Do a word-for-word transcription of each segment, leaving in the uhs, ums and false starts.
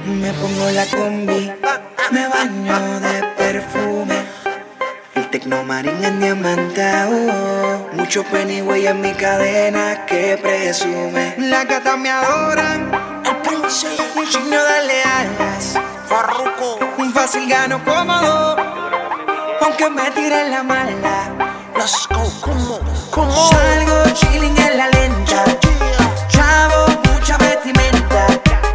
Me pongo la combi, me baño de perfume. El Tecnomarín en diamantao, mucho Pennyway en mi cadena que presume. Las gatas me adoran, el príncipe, un signo de alas. Farruko, un fácil gano cómodo, aunque me tire la mala. Let's go, como, como. Salgo chilling en la lenta, chavo, mucha vestimenta.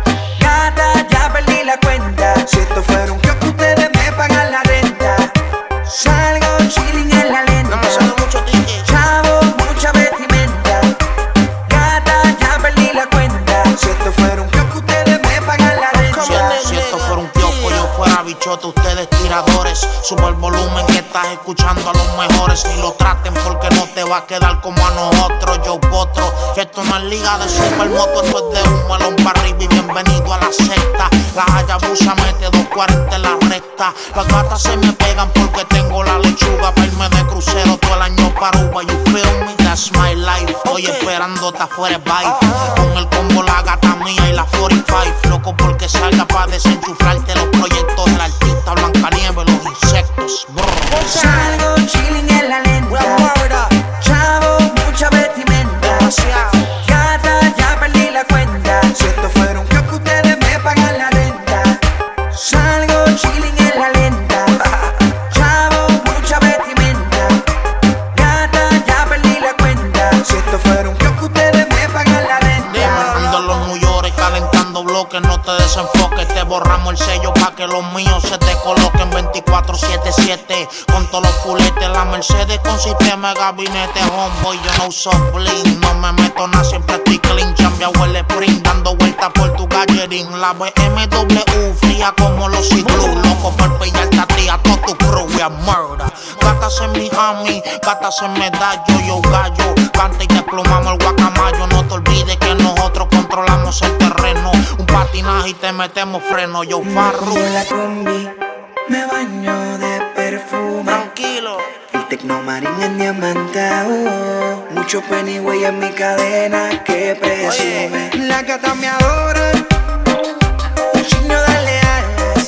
Gata, ya perdí la cuenta. Si esto fuera un kiosco, ustedes me pagan la renta. Salgo chilling en la lenta, no me sale mucho ticket. chavo, mucha vestimenta. Gata, ya perdí la cuenta. Si esto fuera un kiosco, ustedes me pagan la renta. Si, si esto fuera un kiosco, yo fuera bichote, ustedes tiradores. Sube el volumen que estás escuchando a los mejores. Ni lo traten porque no te va a quedar como a nosotros. Yo potro, esto no es liga de supermoto, esto es de un melón para arriba y bienvenido a la secta. La Hayabusa mete dos cuarenta en la recta. Las gatas se me pegan porque tengo la lechuga para irme de crucero todo el año para Uva. You feel me? That's my life. Estoy esperándote afuera el vibe. Con el combo la gata mía y la cuarenta y cinco. Loco porque salga para desenchuflarte los proyectos del artista Blancanieves, los insectos. Brr. Salgo chilling en la lenta, chavo, mucha vestimenta. Gata, ya perdí la cuenta. Si esto fuera un kiosco, ustedes me pagan la renta. Salgo chilling en la lenta, chavo, mucha vestimenta. Gata, ya perdí la cuenta. Si esto fuera un kiosco, ustedes me pagan la renta. Ando en los New York calentando bloques, no te desenfoques. Te borramos el sello pa' que los míos se te coloquen veinticuatro siete siete. Con todos los fuletes, la Mercedes con sistema de gabinete. Homeboy, yo no uso bling, no me meto nada, siempre estoy clean. Chambeado el sprint, dando vueltas por tu gallerín. La B M W fría como los ciclus. Loco por pillarte a ti, a todo tu crew, we are murder. Gatas en Miami, gatas en Medallo, yo gallo. Canta y te plumamos el guacamayo. No te olvides que nosotros controlamos el terreno. Un patinaje y te metemos freno, yo farro. Me la combi, me baño de perfume. Tranquilo. El Tecnomarín en diamantao, mucho Pennyway en mi cadena que presume. Oye. Las gatas me adoran, un signo de alas.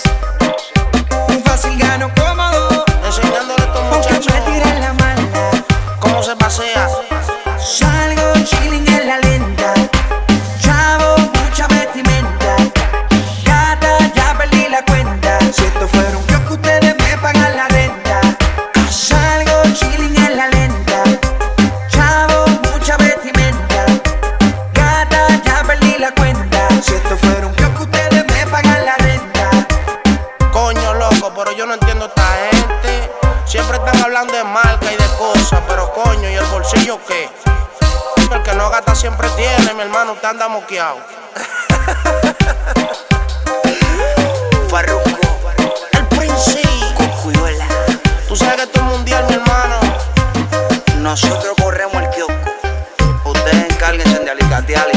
Un fácil gano cómodo, Enseñándole a estos aunque muchachos me tiren la mala. cómo se pasea. Salgo chilling en la lenta, chavo, mucha vestimenta. Gata, ya perdí la cuenta. Si esto fuera un kiosco, ustedes me pagan la renta. Salgo chilling en la lenta, chavo, mucha vestimenta. Gata, ya perdí la cuenta. Si esto fuera un kiosco, ustedes me pagan la renta. Coño, loco, pero yo no entiendo a esta gente. Siempre están hablando de marca y de cosas, pero coño, ¿y el bolsillo qué? El que no gasta siempre tiene, mi hermano, usted anda moqueado. Farruko, El príncipe, Cocuyuela. tú sabes que esto es mundial, mi hermano. Nosotros corremos el kiosco, ustedes encárguense de alicatear